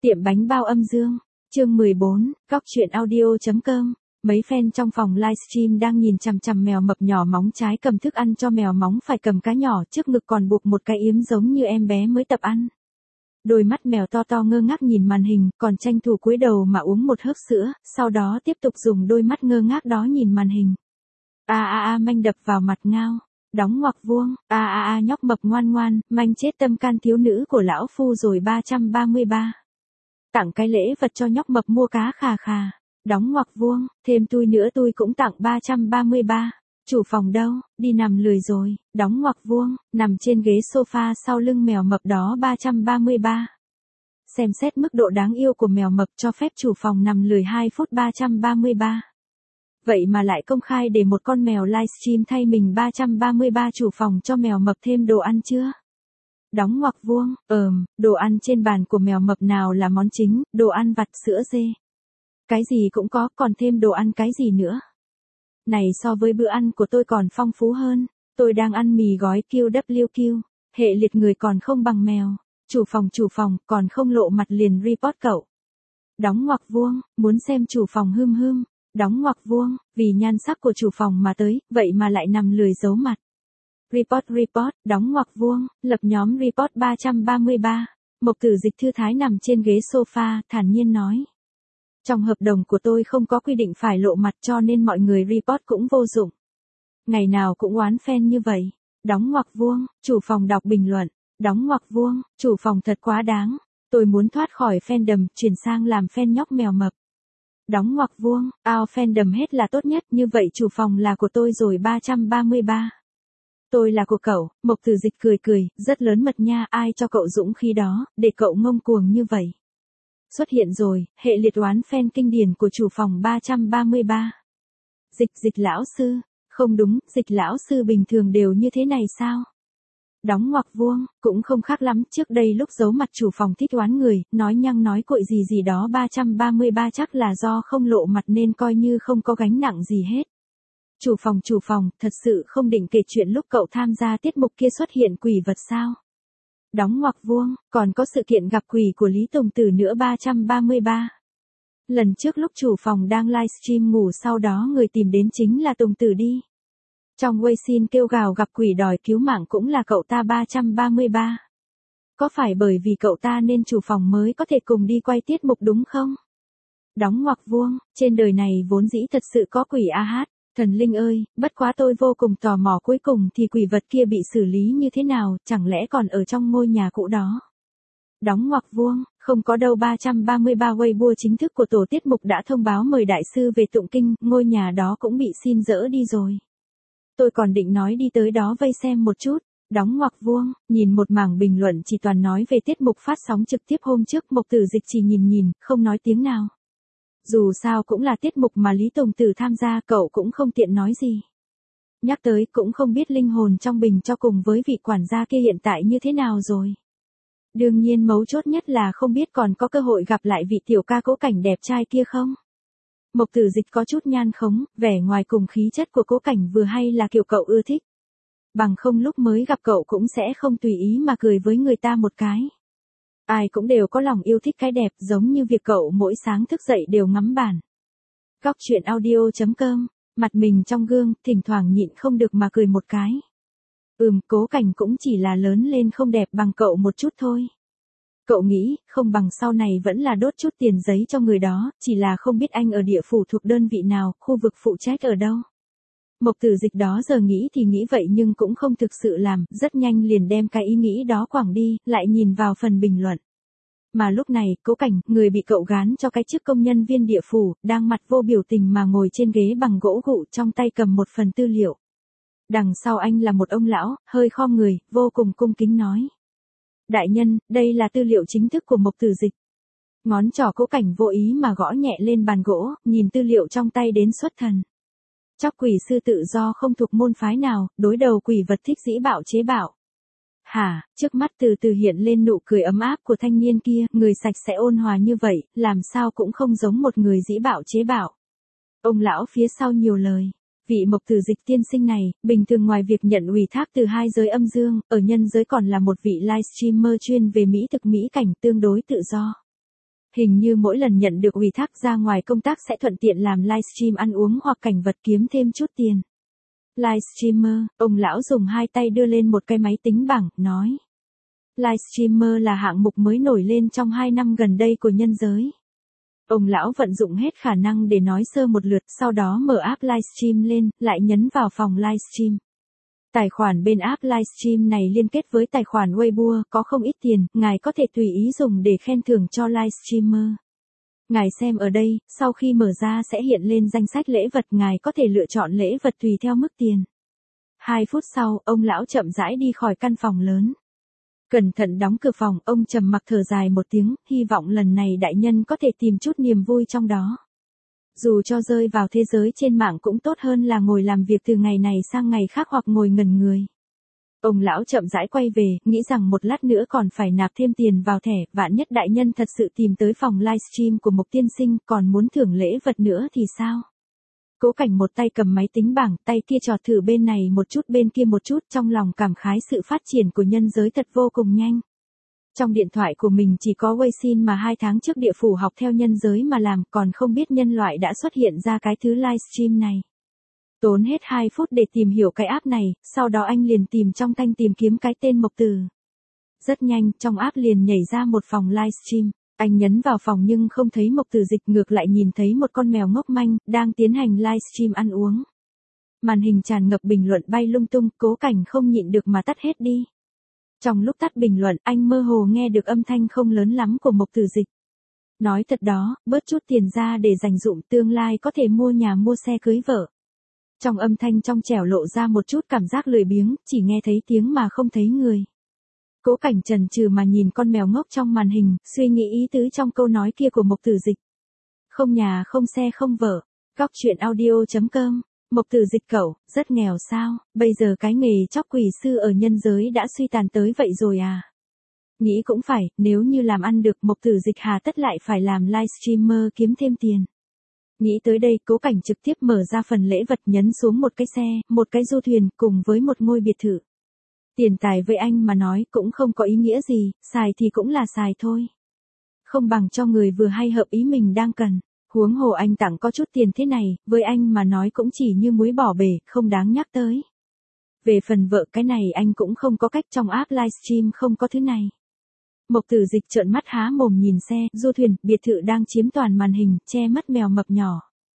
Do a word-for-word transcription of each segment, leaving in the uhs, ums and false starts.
Tiệm bánh bao âm dương, chương mười bốn, góc truyện audio.com. Mấy fan trong phòng livestream đang nhìn chằm chằm mèo mập nhỏ móng trái cầm thức ăn cho mèo móng phải cầm cá nhỏ trước ngực còn buộc một cái yếm giống như em bé mới tập ăn. Đôi mắt mèo to to ngơ ngác nhìn màn hình, còn tranh thủ cúi đầu mà uống một hớp sữa, sau đó tiếp tục dùng đôi mắt ngơ ngác đó nhìn màn hình. A a a manh đập vào mặt ngao. Đóng ngoặc vuông, a a a nhóc mập ngoan ngoan, manh chết tâm can thiếu nữ của lão phu rồi ba trăm ba mươi ba. Tặng cái lễ vật cho nhóc mập mua cá khà khà. Đóng ngoặc vuông, thêm tui nữa tôi cũng tặng ba trăm ba mươi ba. Chủ phòng đâu, đi nằm lười rồi. Đóng ngoặc vuông, nằm trên ghế sofa sau lưng mèo mập đó ba trăm ba mươi ba. Xem xét mức độ đáng yêu của mèo mập cho phép chủ phòng nằm lười hai phút ba trăm ba mươi ba. Vậy mà lại công khai để một con mèo livestream thay mình ba trăm ba mươi ba chủ phòng cho mèo mập thêm đồ ăn chưa? Đóng ngoặc vuông, ờm, đồ ăn trên bàn của mèo mập nào là món chính, đồ ăn vặt sữa dê. Cái gì cũng có, còn thêm đồ ăn cái gì nữa? Này so với bữa ăn của tôi còn phong phú hơn, tôi đang ăn mì gói Q W Q, hệ liệt người còn không bằng mèo. Chủ phòng chủ phòng, còn không lộ mặt liền report cậu. Đóng ngoặc vuông, muốn xem chủ phòng hươm hươm. Đóng ngoặc vuông, vì nhan sắc của chủ phòng mà tới, vậy mà lại nằm lười giấu mặt. Report report, đóng ngoặc vuông, lập nhóm report ba trăm ba mươi ba. Mộc Tử Dịch thư thái nằm trên ghế sofa, thản nhiên nói. Trong hợp đồng của tôi không có quy định phải lộ mặt cho nên mọi người report cũng vô dụng. Ngày nào cũng oán fan như vậy. Đóng ngoặc vuông, chủ phòng đọc bình luận. Đóng ngoặc vuông, chủ phòng thật quá đáng. Tôi muốn thoát khỏi fandom, chuyển sang làm fan nhóc mèo mập. Đóng ngoặc vuông, ao fandom hết là tốt nhất, như vậy chủ phòng là của tôi rồi ba trăm ba mươi ba. Tôi là của cậu. Mộc Tử Dịch cười cười, rất lớn mật nha, ai cho cậu dũng khí đó, để cậu ngông cuồng như vậy. Xuất hiện rồi, hệ liệt oán fan kinh điển của chủ phòng ba trăm ba mươi ba. Dịch dịch lão sư, không đúng, dịch lão sư bình thường đều như thế này sao? Đóng ngoặc vuông, cũng không khác lắm, trước đây lúc giấu mặt chủ phòng thích oán người, nói nhăng nói cội gì gì đó ba trăm ba mươi ba chắc là do không lộ mặt nên coi như không có gánh nặng gì hết. Chủ phòng chủ phòng, thật sự không định kể chuyện lúc cậu tham gia tiết mục kia xuất hiện quỷ vật sao? Đóng ngoặc vuông, còn có sự kiện gặp quỷ của Lý Tùng Tử nữa ba trăm ba mươi ba. Lần trước lúc chủ phòng đang livestream ngủ sau đó người tìm đến chính là Tùng Tử đi. Trong quay xin kêu gào gặp quỷ đòi cứu mạng cũng là cậu ta ba trăm ba mươi ba. Có phải bởi vì cậu ta nên chủ phòng mới có thể cùng đi quay tiết mục đúng không? Đóng ngoặc vuông, trên đời này vốn dĩ thật sự có quỷ a hát, thần linh ơi, bất quá tôi vô cùng tò mò cuối cùng thì quỷ vật kia bị xử lý như thế nào, chẳng lẽ còn ở trong ngôi nhà cũ đó? Đóng ngoặc vuông, không có đâu ba trăm ba mươi ba Weibo chính thức của tổ tiết mục đã thông báo mời đại sư về tụng kinh, ngôi nhà đó cũng bị xin dỡ đi rồi. Tôi còn định nói đi tới đó vây xem một chút. Đóng ngoặc vuông, nhìn một mảng bình luận chỉ toàn nói về tiết mục phát sóng trực tiếp hôm trước, Mộc Tử Dịch chỉ nhìn nhìn, không nói tiếng nào. Dù sao cũng là tiết mục mà Lý Tùng Tử tham gia, cậu cũng không tiện nói gì. Nhắc tới cũng không biết linh hồn trong bình cho cùng với vị quản gia kia hiện tại như thế nào rồi. Đương nhiên mấu chốt nhất là không biết còn có cơ hội gặp lại vị tiểu ca Cố Cảnh đẹp trai kia không. Mộc Tử Dịch có chút nhan khống, vẻ ngoài cùng khí chất của Cố Cảnh vừa hay là kiểu cậu ưa thích. Bằng không lúc mới gặp cậu cũng sẽ không tùy ý mà cười với người ta một cái. Ai cũng đều có lòng yêu thích cái đẹp, giống như việc cậu mỗi sáng thức dậy đều ngắm bàn. Góc truyện audio.com, mặt mình trong gương, thỉnh thoảng nhịn không được mà cười một cái. Ừm, Cố Cảnh cũng chỉ là lớn lên không đẹp bằng cậu một chút thôi. Cậu nghĩ, không bằng sau này vẫn là đốt chút tiền giấy cho người đó, chỉ là không biết anh ở địa phủ thuộc đơn vị nào, khu vực phụ trách ở đâu. Mộc Tử Dịch đó giờ nghĩ thì nghĩ vậy nhưng cũng không thực sự làm, rất nhanh liền đem cái ý nghĩ đó quẳng đi, lại nhìn vào phần bình luận. Mà lúc này, Cố Cảnh, người bị cậu gán cho cái chức công nhân viên địa phủ, đang mặt vô biểu tình mà ngồi trên ghế bằng gỗ gụ, trong tay cầm một phần tư liệu. Đằng sau anh là một ông lão, hơi khom người, vô cùng cung kính nói. Đại nhân, đây là tư liệu chính thức của Mộc Tử Dịch. Ngón trỏ Cố Cảnh vô ý mà gõ nhẹ lên bàn gỗ, nhìn tư liệu trong tay đến xuất thần. Chóc quỷ sư tự do không thuộc môn phái nào, đối đầu quỷ vật thích dĩ bạo chế bạo. Hả, trước mắt từ từ hiện lên nụ cười ấm áp của thanh niên kia, người sạch sẽ ôn hòa như vậy, làm sao cũng không giống một người dĩ bạo chế bạo. Ông lão phía sau nhiều lời. Vị Mộc Tử Dịch tiên sinh này, bình thường ngoài việc nhận ủy thác từ hai giới âm dương, ở nhân giới còn là một vị livestreamer chuyên về mỹ thực mỹ cảnh tương đối tự do. Hình như mỗi lần nhận được ủy thác ra ngoài công tác sẽ thuận tiện làm livestream ăn uống hoặc cảnh vật kiếm thêm chút tiền. Livestreamer, ông lão dùng hai tay đưa lên một cái máy tính bảng, nói. Livestreamer là hạng mục mới nổi lên trong hai năm gần đây của nhân giới. Ông lão vận dụng hết khả năng để nói sơ một lượt, sau đó mở app livestream lên, lại nhấn vào phòng livestream. Tài khoản bên app livestream này liên kết với tài khoản Weibo, có không ít tiền, ngài có thể tùy ý dùng để khen thưởng cho livestreamer. Ngài xem ở đây, sau khi mở ra sẽ hiện lên danh sách lễ vật, ngài có thể lựa chọn lễ vật tùy theo mức tiền. Hai phút sau, ông lão chậm rãi đi khỏi căn phòng lớn. Cẩn thận đóng cửa phòng, ông trầm mặc thở dài một tiếng, hy vọng lần này đại nhân có thể tìm chút niềm vui trong đó. Dù cho rơi vào thế giới trên mạng cũng tốt hơn là ngồi làm việc từ ngày này sang ngày khác hoặc ngồi ngẩn người. Ông lão chậm rãi quay về, nghĩ rằng một lát nữa còn phải nạp thêm tiền vào thẻ, vạn nhất đại nhân thật sự tìm tới phòng livestream của Mộc tiên sinh, còn muốn thưởng lễ vật nữa thì sao? Cố Cảnh một tay cầm máy tính bảng, tay kia trò thử bên này một chút bên kia một chút, trong lòng cảm khái sự phát triển của nhân giới thật vô cùng nhanh. Trong điện thoại của mình chỉ có Weixin mà hai tháng trước địa phủ học theo nhân giới mà làm, còn không biết nhân loại đã xuất hiện ra cái thứ livestream này. Tốn hết hai phút để tìm hiểu cái app này, sau đó anh liền tìm trong thanh tìm kiếm cái tên Mộc Tử. Rất nhanh, trong app liền nhảy ra một phòng livestream. Anh nhấn vào phòng nhưng không thấy Mộc Tử Dịch, ngược lại nhìn thấy một con mèo ngốc manh, đang tiến hành livestream ăn uống. Màn hình tràn ngập bình luận bay lung tung, Cố Cảnh không nhịn được mà tắt hết đi. Trong lúc tắt bình luận, anh mơ hồ nghe được âm thanh không lớn lắm của Mộc Tử Dịch. Nói thật đó, bớt chút tiền ra để dành dụm, tương lai có thể mua nhà mua xe cưới vợ. Trong âm thanh trong trẻo lộ ra một chút cảm giác lười biếng, chỉ nghe thấy tiếng mà không thấy người. Cố Cảnh chần chừ mà nhìn con mèo ngốc trong màn hình, suy nghĩ ý tứ trong câu nói kia của Mộc Tử Dịch. Không nhà không xe không vợ. Góc truyện audio chấm com. Mộc Tử Dịch cậu, rất nghèo sao, bây giờ cái nghề chóc quỷ sư ở nhân giới đã suy tàn tới vậy rồi à? Nghĩ cũng phải, nếu như làm ăn được Mộc Tử Dịch hà tất lại phải làm livestreamer kiếm thêm tiền. Nghĩ tới đây, Cố Cảnh trực tiếp mở ra phần lễ vật, nhấn xuống một cái xe, một cái du thuyền, cùng với một ngôi biệt thự. Tiền tài với anh mà nói cũng không có ý nghĩa gì, xài thì cũng là xài thôi. Không bằng cho người vừa hay hợp ý mình đang cần. Huống hồ anh tặng có chút tiền thế này, với anh mà nói cũng chỉ như muối bỏ bể, không đáng nhắc tới. Về phần vợ, cái này anh cũng không có cách, trong app livestream không có thứ này. Mộc Tử Dịch trợn mắt há mồm nhìn xe, du thuyền, biệt thự đang chiếm toàn màn hình, che mất mèo mập nhỏ.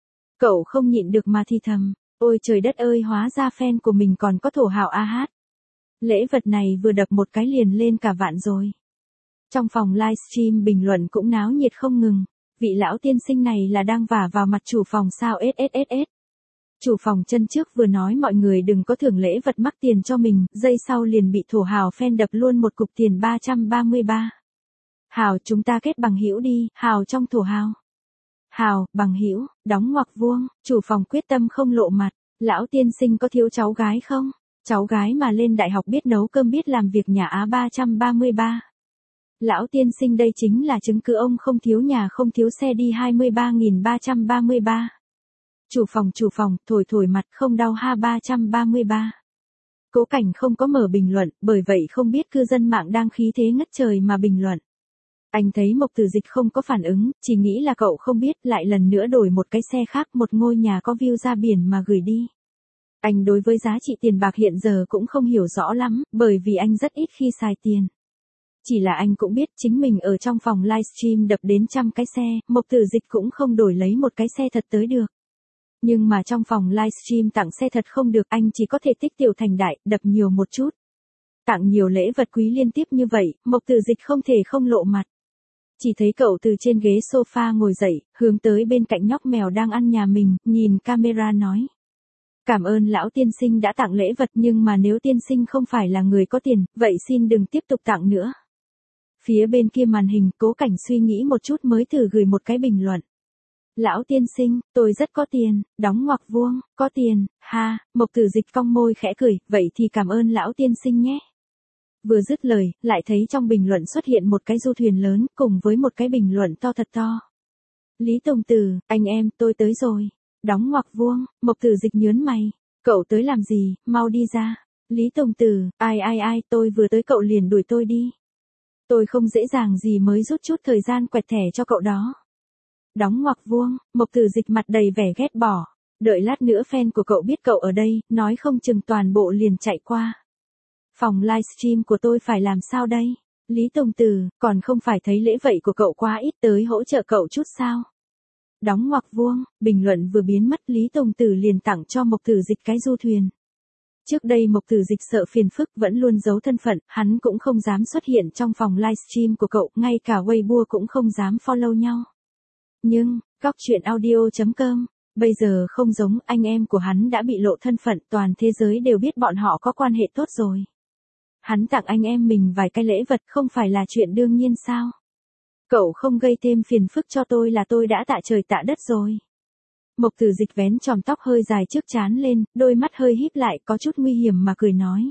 Cậu không nhịn được mà thì thầm, ôi trời đất ơi, hóa ra fan của mình còn có thổ hào a hát. Lễ vật này vừa đập một cái liền lên cả vạn rồi. Trong phòng livestream bình luận cũng náo nhiệt không ngừng. Vị lão tiên sinh này là đang vả vào mặt chủ phòng sao sss. Chủ phòng chân trước vừa nói mọi người đừng có thưởng lễ vật mắc tiền cho mình, giây sau liền bị thổ hào fan đập luôn một cục tiền ba trăm ba mươi ba. Hào, chúng ta kết bằng hữu đi, hào trong thổ hào. Hào, bằng hữu, đóng ngoặc vuông, chủ phòng quyết tâm không lộ mặt, lão tiên sinh có thiếu cháu gái không? Cháu gái mà lên đại học biết nấu cơm biết làm việc nhà á ba trăm ba mươi ba. Lão tiên sinh đây chính là chứng cứ ông không thiếu nhà không thiếu xe đi hai mươi ba nghìn ba trăm ba mươi ba. Chủ phòng chủ phòng, thổi thổi mặt không đau ha ba trăm ba mươi ba. Cố Cảnh không có mở bình luận, bởi vậy không biết cư dân mạng đang khí thế ngất trời mà bình luận. Anh thấy Mộc Tử Dịch không có phản ứng, chỉ nghĩ là cậu không biết, lại lần nữa đổi một cái xe khác, một ngôi nhà có view ra biển mà gửi đi. Anh đối với giá trị tiền bạc hiện giờ cũng không hiểu rõ lắm, bởi vì anh rất ít khi xài tiền. Chỉ là anh cũng biết chính mình ở trong phòng livestream đập đến trăm cái xe, Mộc Tử Dịch cũng không đổi lấy một cái xe thật tới được. Nhưng mà trong phòng livestream tặng xe thật không được, anh chỉ có thể tích tiểu thành đại, đập nhiều một chút. Tặng nhiều lễ vật quý liên tiếp như vậy, Mộc Tử Dịch không thể không lộ mặt. Chỉ thấy cậu từ trên ghế sofa ngồi dậy, hướng tới bên cạnh nhóc mèo đang ăn nhà mình, nhìn camera nói. Cảm ơn lão tiên sinh đã tặng lễ vật, nhưng mà nếu tiên sinh không phải là người có tiền, vậy xin đừng tiếp tục tặng nữa. Phía bên kia màn hình, Cố Cảnh suy nghĩ một chút mới thử gửi một cái bình luận. Lão tiên sinh, tôi rất có tiền, đóng ngoặc vuông, có tiền, ha, Mộc Tử Dịch cong môi khẽ cười, vậy thì cảm ơn lão tiên sinh nhé. Vừa dứt lời, lại thấy trong bình luận xuất hiện một cái du thuyền lớn, cùng với một cái bình luận to thật to. Lý Tùng Tử, anh em, tôi tới rồi. Đóng ngoặc vuông, Mộc Tử Dịch nhớn mày. Cậu tới làm gì, mau đi ra. Lý Tùng Tử, ai ai ai, tôi vừa tới cậu liền đuổi tôi đi. tôi không dễ dàng gì mới rút chút thời gian quẹt thẻ cho cậu đó. Đóng ngoặc vuông, Mộc Tử Dịch mặt đầy vẻ ghét bỏ. Đợi lát nữa fan của cậu biết cậu ở đây, nói không chừng toàn bộ liền chạy qua. Phòng livestream của tôi phải làm sao đây? Lý Tùng Từ, còn không phải thấy lễ vậy của cậu quá ít tới hỗ trợ cậu chút sao? Đóng ngoặc vuông, bình luận vừa biến mất Lý Tùng Từ liền tặng cho Mộc Tử Dịch cái du thuyền. Trước đây Mộc Tử Dịch sợ phiền phức vẫn luôn giấu thân phận, hắn cũng không dám xuất hiện trong phòng livestream của cậu, ngay cả Weibo cũng không dám follow nhau. Nhưng, góc chuyện audio chấm com, bây giờ không giống, anh em của hắn đã bị lộ thân phận, toàn thế giới đều biết bọn họ có quan hệ tốt rồi. Hắn tặng anh em mình vài cái lễ vật không phải là chuyện đương nhiên sao? Cậu không gây thêm phiền phức cho tôi là tôi đã tạ trời tạ đất rồi. Mộc Tử Dịch vén chòm tóc hơi dài trước trán lên, đôi mắt hơi híp lại có chút nguy hiểm mà cười nói.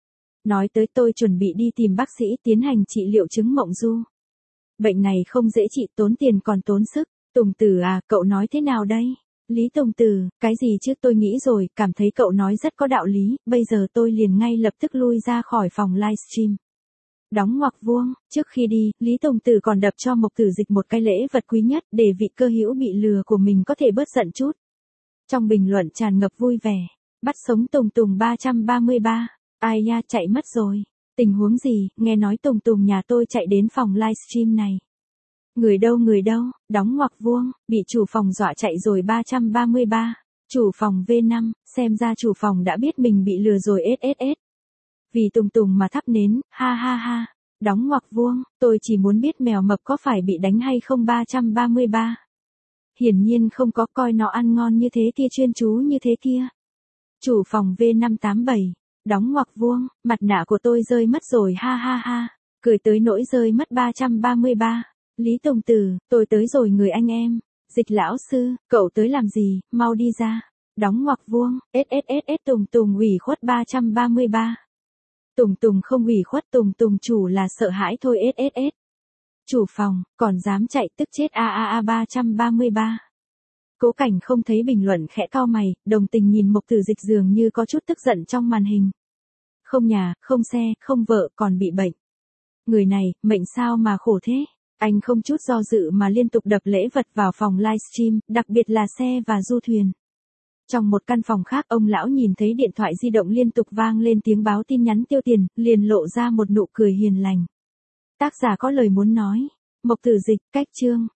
Nói tới tôi chuẩn bị đi tìm bác sĩ tiến hành trị liệu chứng mộng du. Bệnh này không dễ trị, tốn tiền còn tốn sức. Tùng Tử à, cậu nói thế nào đây? Lý Tùng Tử, cái gì chứ, tôi nghĩ rồi, cảm thấy cậu nói rất có đạo lý, bây giờ tôi liền ngay lập tức lui ra khỏi phòng livestream. Đóng ngoặc vuông, trước khi đi, Lý Tùng Tử còn đập cho Mộc Tử Dịch một cái lễ vật quý nhất để vị cơ hữu bị lừa của mình có thể bớt giận chút. Trong bình luận tràn ngập vui vẻ, bắt sống Tùng Tùng ba trăm ba mươi ba, ai nha chạy mất rồi, tình huống gì, nghe nói Tùng Tùng nhà tôi chạy đến phòng livestream này. Người đâu người đâu, đóng ngoặc vuông, bị chủ phòng dọa chạy rồi ba trăm ba mươi ba, chủ phòng vê năm, xem ra chủ phòng đã biết mình bị lừa rồi ét ét ét. Vì Tùng Tùng mà thắp nến, ha ha ha, đóng ngoặc vuông, tôi chỉ muốn biết mèo mập có phải bị đánh hay không ba trăm ba mươi ba. Hiển nhiên không có, coi nó ăn ngon như thế kia, chuyên chú như thế kia. Chủ phòng vê năm tám bảy, đóng ngoặc vuông, mặt nạ của tôi rơi mất rồi ha ha ha, cười tới nỗi rơi mất ba trăm ba mươi ba. Lý Tùng Tử, tôi tới rồi người anh em. Dịch lão sư, cậu tới làm gì, mau đi ra. Đóng ngoặc vuông, ét ét ét ét Tùng Tùng ủy khuất ba trăm ba mươi ba. Tùng Tùng không ủy khuất, Tùng Tùng chủ là sợ hãi thôi ét ét ét. Chủ phòng, còn dám chạy tức chết a a a ba trăm ba mươi ba. Cố Cảnh không thấy bình luận khẽ cau mày, đồng tình nhìn Mộc Tử Dịch dường như có chút tức giận trong màn hình. Không nhà, không xe, không vợ, còn bị bệnh. Người này, mệnh sao mà khổ thế? Anh không chút do dự mà liên tục đập lễ vật vào phòng livestream, đặc biệt là xe và du thuyền. Trong một căn phòng khác, ông lão nhìn thấy điện thoại di động liên tục vang lên tiếng báo tin nhắn tiêu tiền, liền lộ ra một nụ cười hiền lành. Tác giả có lời muốn nói. Mộc Tử Dịch, cách chương.